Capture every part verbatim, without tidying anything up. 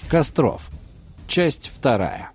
Костров. Часть вторая.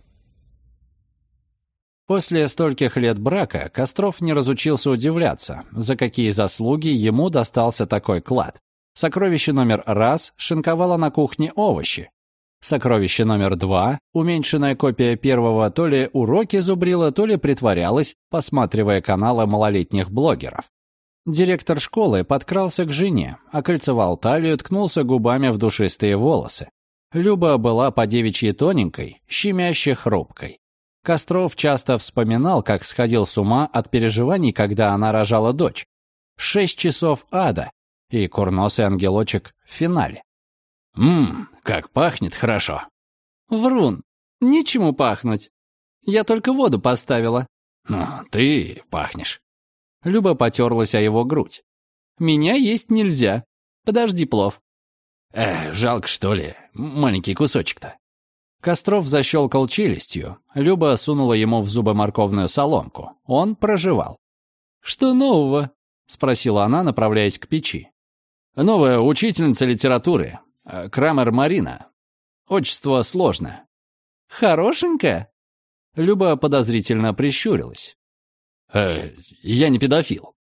После стольких лет брака Костров не разучился удивляться, за какие заслуги ему достался такой клад. Сокровище номер раз шинковало на кухне овощи. Сокровище номер два, уменьшенная копия первого, то ли уроки зубрила, то ли притворялась, посматривая каналы малолетних блогеров. Директор школы подкрался к жене, окольцевал талию, ткнулся губами в душистые волосы. Люба была по-девичьи тоненькой, щемяще хрупкой. Костров часто вспоминал, как сходил с ума от переживаний, когда она рожала дочь. Шесть часов ада и курносый ангелочек в финале. «Ммм, как пахнет хорошо!» «Врун, нечему пахнуть. Я только воду поставила». «Ну, ты пахнешь». Люба потерлась о его грудь. «Меня есть нельзя. Подожди плов». «Эх, жалко, что ли, маленький кусочек-то». Костров защелкал челюстью. Люба сунула ему в зубы морковную соломку. Он прожевал. «Что нового?» — спросила она, направляясь к печи. «Новая учительница литературы. Крамер Марина. Отчество сложное». «Хорошенькая?» Люба подозрительно прищурилась. Э, «Я не педофил».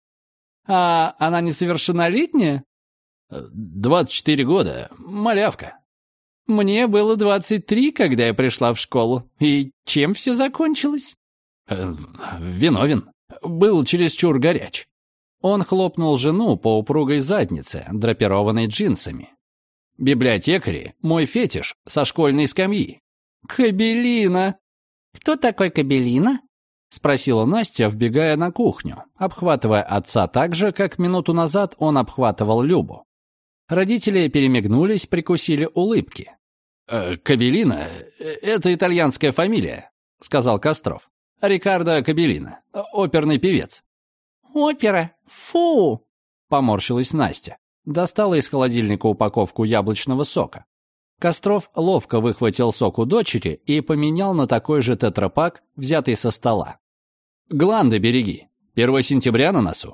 «А она несовершеннолетняя?» «двадцать четыре года. Малявка». «Мне было двадцать три, когда я пришла в школу. И чем все закончилось?» э, «Виновен. Был чересчур горяч». Он хлопнул жену по упругой заднице, драпированной джинсами. «Библиотекари — мой фетиш со школьной скамьи». «Кабелина!» «Кто такой Кабелина?» — спросила Настя, вбегая на кухню, обхватывая отца так же, как минуту назад он обхватывал Любу. Родители перемигнулись, прикусили улыбки. «Э, «Кабелина — это итальянская фамилия», — сказал Костров. «Рикардо Кабелина, оперный певец». «Опера? Фу!» — поморщилась Настя. Достала из холодильника упаковку яблочного сока. Костров ловко выхватил сок у дочери и поменял на такой же тетрапак, взятый со стола. «Гланды береги. первое сентября на носу».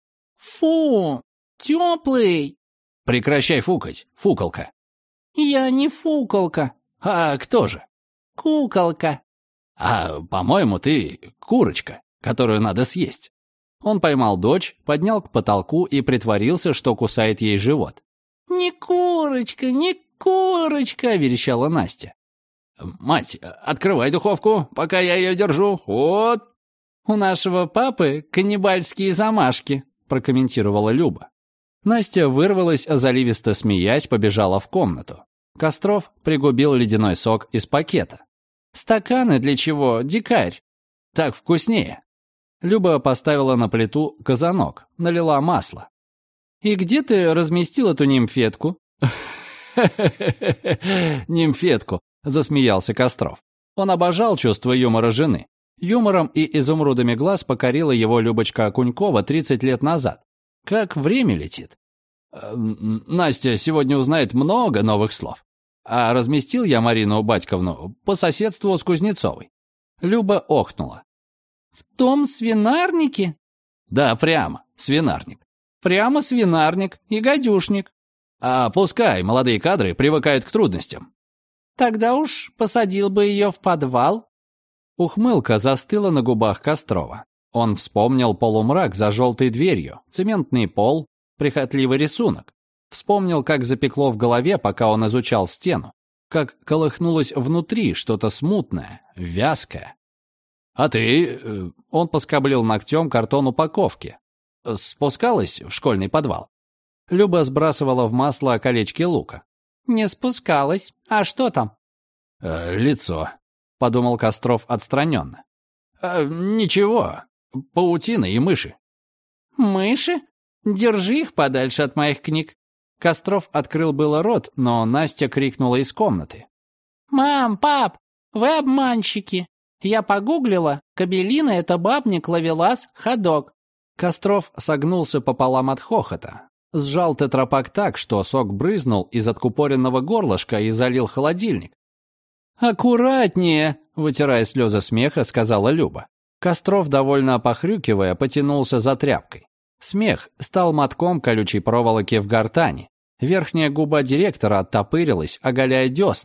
«Фу! Теплый!» «Прекращай фукать, фуколка». «Я не фуколка». «А кто же?» «Куколка». «А, по-моему, ты курочка, которую надо съесть». Он поймал дочь, поднял к потолку и притворился, что кусает ей живот. «Не курочка, не курочка!» — верещала Настя. «Мать, открывай духовку, пока я ее держу. Вот!» «У нашего папы каннибальские замашки», — прокомментировала Люба. Настя вырвалась, заливисто смеясь, побежала в комнату. Костров пригубил ледяной сок из пакета. «Стаканы для чего, дикарь?» «Так вкуснее». Люба поставила на плиту казанок, налила масло. «И где ты разместил эту нимфетку?» «Нимфетку», — засмеялся Костров. Он обожал чувство юмора жены. Юмором и изумрудами глаз покорила его Любочка Окунькова тридцать лет назад. Как время летит. Настя сегодня узнает много новых слов. А разместил я Марину Батьковну по соседству с Кузнецовой. Люба охнула. «В том свинарнике?» «Да, прямо, свинарник». «Прямо свинарник и гадюшник». «А пускай молодые кадры привыкают к трудностям». «Тогда уж посадил бы ее в подвал». Ухмылка застыла на губах Кострова. Он вспомнил полумрак за желтой дверью, цементный пол, прихотливый рисунок. Вспомнил, как запекло в голове, пока он изучал стену. Как колыхнулось внутри что-то смутное, вязкое. «А ты...» — он поскоблил ногтем картон упаковки. «Спускалась в школьный подвал?» Люба сбрасывала в масло колечки лука. «Не спускалась. А что там?» э, «Лицо», — подумал Костров отстраненно. э, «Ничего. Паутина и мыши». «Мыши? Держи их подальше от моих книг». Костров открыл было рот, но Настя крикнула из комнаты. «Мам, пап, вы обманщики. Я погуглила. Кабелина — это бабник, ловелас, ходок». Костров согнулся пополам от хохота. Сжал тетрапак так, что сок брызнул из откупоренного горлышка и залил холодильник. «Аккуратнее!» — вытирая слезы смеха, сказала Люба. Костров, довольно похрюкивая, потянулся за тряпкой. Смех стал мотком колючей проволоки в гортани. Верхняя губа директора оттопырилась, оголяя десна.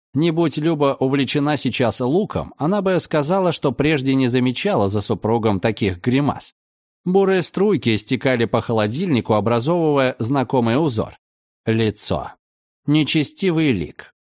Не будь Люба увлечена сейчас луком, она бы сказала, что прежде не замечала за супругом таких гримас. Бурые струйки стекали по холодильнику, образовывая знакомый узор. Лицо. Нечестивый лик.